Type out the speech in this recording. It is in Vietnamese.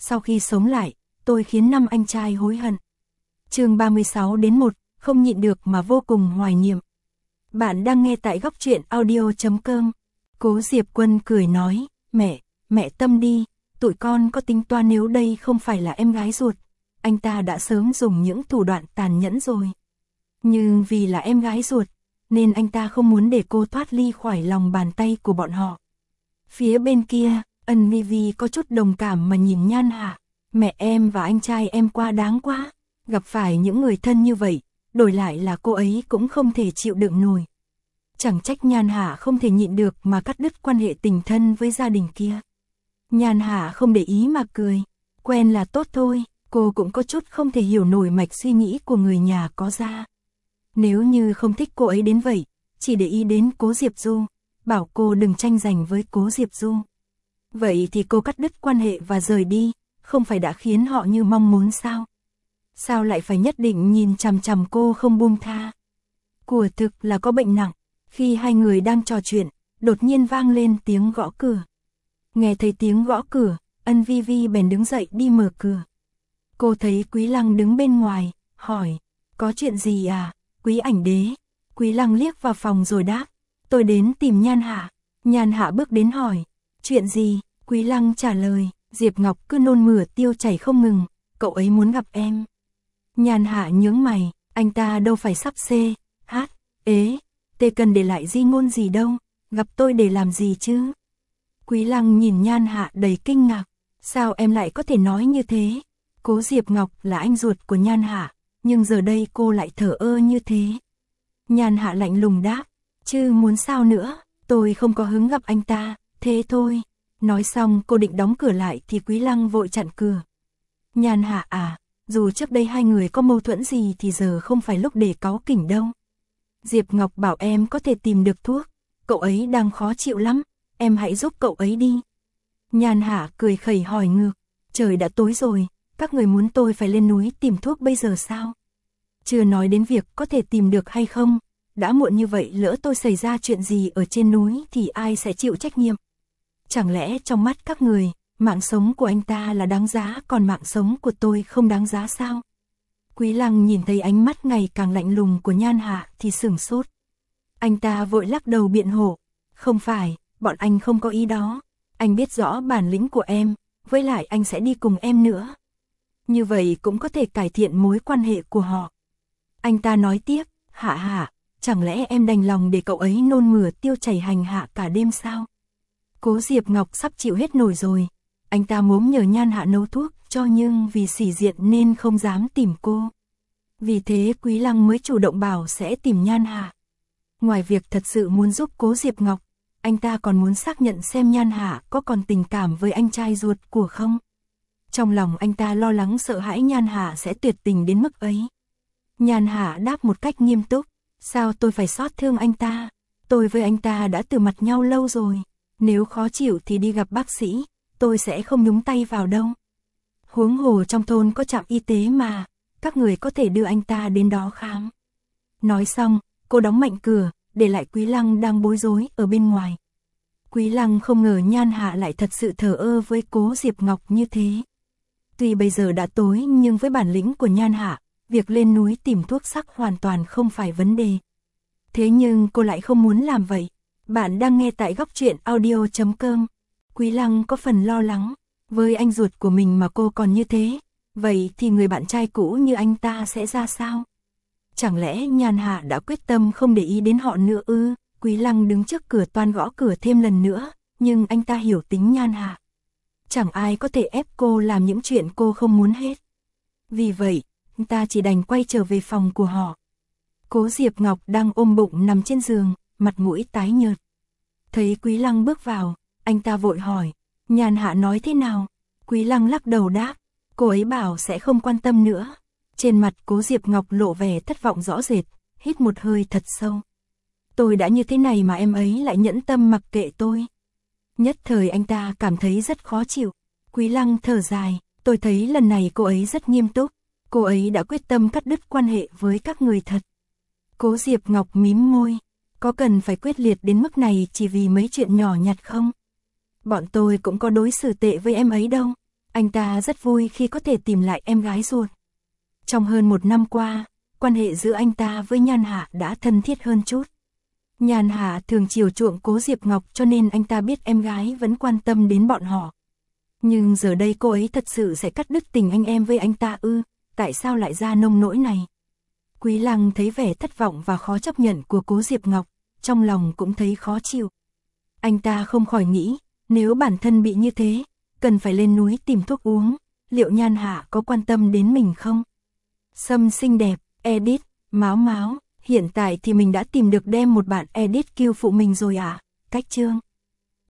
sau khi sống lại, tôi khiến 5 anh trai hối hận. Chương 36-1, không nhịn được mà vô cùng hoài niệm. Bạn đang nghe tại góc truyện audio.com. Cố Diệp Quân cười nói, mẹ tâm đi, tụi con có tính toán nếu đây không phải là em gái ruột, anh ta đã sớm dùng những thủ đoạn tàn nhẫn rồi. Nhưng vì là em gái ruột, nên anh ta không muốn để cô thoát ly khỏi lòng bàn tay của bọn họ. Phía bên kia, Ân Vi Vi có chút đồng cảm mà nhìn Nhan Hạ, mẹ em và anh trai em quá đáng quá, gặp phải những người thân như vậy, đổi lại là cô ấy cũng không thể chịu đựng nổi. Chẳng trách Nhan Hạ không thể nhịn được mà cắt đứt quan hệ tình thân với gia đình kia. Nhan Hạ không để ý mà cười, quen là tốt thôi, cô cũng có chút không thể hiểu nổi mạch suy nghĩ của người nhà có ra. Nếu như không thích cô ấy đến vậy, chỉ để ý đến Cố Diệp Du, bảo cô đừng tranh giành với Cố Diệp Du. Vậy thì cô cắt đứt quan hệ và rời đi, không phải đã khiến họ như mong muốn sao? Sao lại phải nhất định nhìn chằm chằm cô không buông tha? Quả thực là có bệnh nặng. Khi hai người đang trò chuyện, đột nhiên vang lên tiếng gõ cửa. Nghe thấy tiếng gõ cửa, Ân Vi Vi bèn đứng dậy đi mở cửa. Cô thấy Quý Lăng đứng bên ngoài, hỏi, có chuyện gì à, Quý ảnh đế? Quý Lăng liếc vào phòng rồi đáp, tôi đến tìm Nhan Hạ. Nhan Hạ bước đến hỏi, chuyện gì? Quý Lăng trả lời, Diệp Ngọc cứ nôn mửa tiêu chảy không ngừng, cậu ấy muốn gặp em. Nhan Hạ nhướng mày, anh ta đâu phải sắp tê cần để lại di ngôn gì đâu, gặp tôi để làm gì chứ? Quý Lăng nhìn Nhan Hạ đầy kinh ngạc, sao em lại có thể nói như thế? Cố Diệp Ngọc là anh ruột của Nhan Hạ, nhưng giờ đây cô lại thờ ơ như thế. Nhan Hạ lạnh lùng đáp, chứ muốn sao nữa, tôi không có hứng gặp anh ta, thế thôi. Nói xong cô định đóng cửa lại thì Quý Lăng vội chặn cửa. Nhan Hạ à, dù trước đây hai người có mâu thuẫn gì thì giờ không phải lúc để cáu kỉnh đâu. Diệp Ngọc bảo em có thể tìm được thuốc, cậu ấy đang khó chịu lắm, em hãy giúp cậu ấy đi. Nhan Hạ cười khẩy hỏi ngược, trời đã tối rồi, các người muốn tôi phải lên núi tìm thuốc bây giờ sao? Chưa nói đến việc có thể tìm được hay không, đã muộn như vậy lỡ tôi xảy ra chuyện gì ở trên núi thì ai sẽ chịu trách nhiệm? Chẳng lẽ trong mắt các người, mạng sống của anh ta là đáng giá còn mạng sống của tôi không đáng giá sao? Quý Lăng nhìn thấy ánh mắt ngày càng lạnh lùng của Nhan Hạ thì sửng sốt. Anh ta vội lắc đầu biện hộ, không phải, bọn anh không có ý đó, anh biết rõ bản lĩnh của em, với lại anh sẽ đi cùng em nữa. Như vậy cũng có thể cải thiện mối quan hệ của họ. Anh ta nói tiếp, Hạ, chẳng lẽ em đành lòng để cậu ấy nôn mửa tiêu chảy hành hạ cả đêm sao? Cố Diệp Ngọc sắp chịu hết nổi rồi, anh ta muốn nhờ Nhan Hạ nấu thuốc cho nhưng vì sĩ diện nên không dám tìm cô. Vì thế Quý Lăng mới chủ động bảo sẽ tìm Nhan Hạ. Ngoài việc thật sự muốn giúp Cố Diệp Ngọc, anh ta còn muốn xác nhận xem Nhan Hạ có còn tình cảm với anh trai ruột của không. Trong lòng anh ta lo lắng sợ hãi Nhan Hạ sẽ tuyệt tình đến mức ấy. Nhan Hạ đáp một cách nghiêm túc, sao tôi phải xót thương anh ta, tôi với anh ta đã từ mặt nhau lâu rồi, nếu khó chịu thì đi gặp bác sĩ, tôi sẽ không nhúng tay vào đâu. Huống hồ trong thôn có trạm y tế mà, các người có thể đưa anh ta đến đó khám. Nói xong, cô đóng mạnh cửa, để lại Quý Lăng đang bối rối ở bên ngoài. Quý Lăng không ngờ Nhan Hạ lại thật sự thờ ơ với Cố Diệp Ngọc như thế. Tuy bây giờ đã tối nhưng với bản lĩnh của Nhan Hạ, việc lên núi tìm thuốc sắc hoàn toàn không phải vấn đề. Thế nhưng cô lại không muốn làm vậy. Bạn đang nghe tại góc truyện audio.com. Quý Lăng có phần lo lắng, với anh ruột của mình mà cô còn như thế, vậy thì người bạn trai cũ như anh ta sẽ ra sao? Chẳng lẽ Nhan Hạ đã quyết tâm không để ý đến họ nữa ư? Quý Lăng đứng trước cửa toan gõ cửa thêm lần nữa, nhưng anh ta hiểu tính Nhan Hạ. Chẳng ai có thể ép cô làm những chuyện cô không muốn hết. Vì vậy, anh ta chỉ đành quay trở về phòng của họ. Cố Diệp Ngọc đang ôm bụng nằm trên giường, mặt mũi tái nhợt. Thấy Quý Lăng bước vào, anh ta vội hỏi, Nhan Hạ nói thế nào? Quý Lăng lắc đầu đáp, cô ấy bảo sẽ không quan tâm nữa. Trên mặt Cố Diệp Ngọc lộ vẻ thất vọng rõ rệt, hít một hơi thật sâu. Tôi đã như thế này mà em ấy lại nhẫn tâm mặc kệ tôi. Nhất thời anh ta cảm thấy rất khó chịu. Quý Lăng thở dài, tôi thấy lần này cô ấy rất nghiêm túc. Cô ấy đã quyết tâm cắt đứt quan hệ với các người thật. Cố Diệp Ngọc mím môi, có cần phải quyết liệt đến mức này chỉ vì mấy chuyện nhỏ nhặt không? Bọn tôi cũng có đối xử tệ với em ấy đâu. Anh ta rất vui khi có thể tìm lại em gái ruột. Trong hơn 1 năm qua, quan hệ giữa anh ta với Nhan Hạ đã thân thiết hơn chút. Nhan Hạ thường chiều chuộng Cố Diệp Ngọc cho nên anh ta biết em gái vẫn quan tâm đến bọn họ. Nhưng giờ đây cô ấy thật sự sẽ cắt đứt tình anh em với anh ta ư, tại sao lại ra nông nỗi này? Quý Lăng thấy vẻ thất vọng và khó chấp nhận của Cố Diệp Ngọc, trong lòng cũng thấy khó chịu. Anh ta không khỏi nghĩ, nếu bản thân bị như thế, cần phải lên núi tìm thuốc uống, liệu Nhan Hạ có quan tâm đến mình không? Sâm xinh đẹp, edit, Máo Máo, hiện tại thì mình đã tìm được đem một bạn edit kill phụ mình rồi à, cách chương.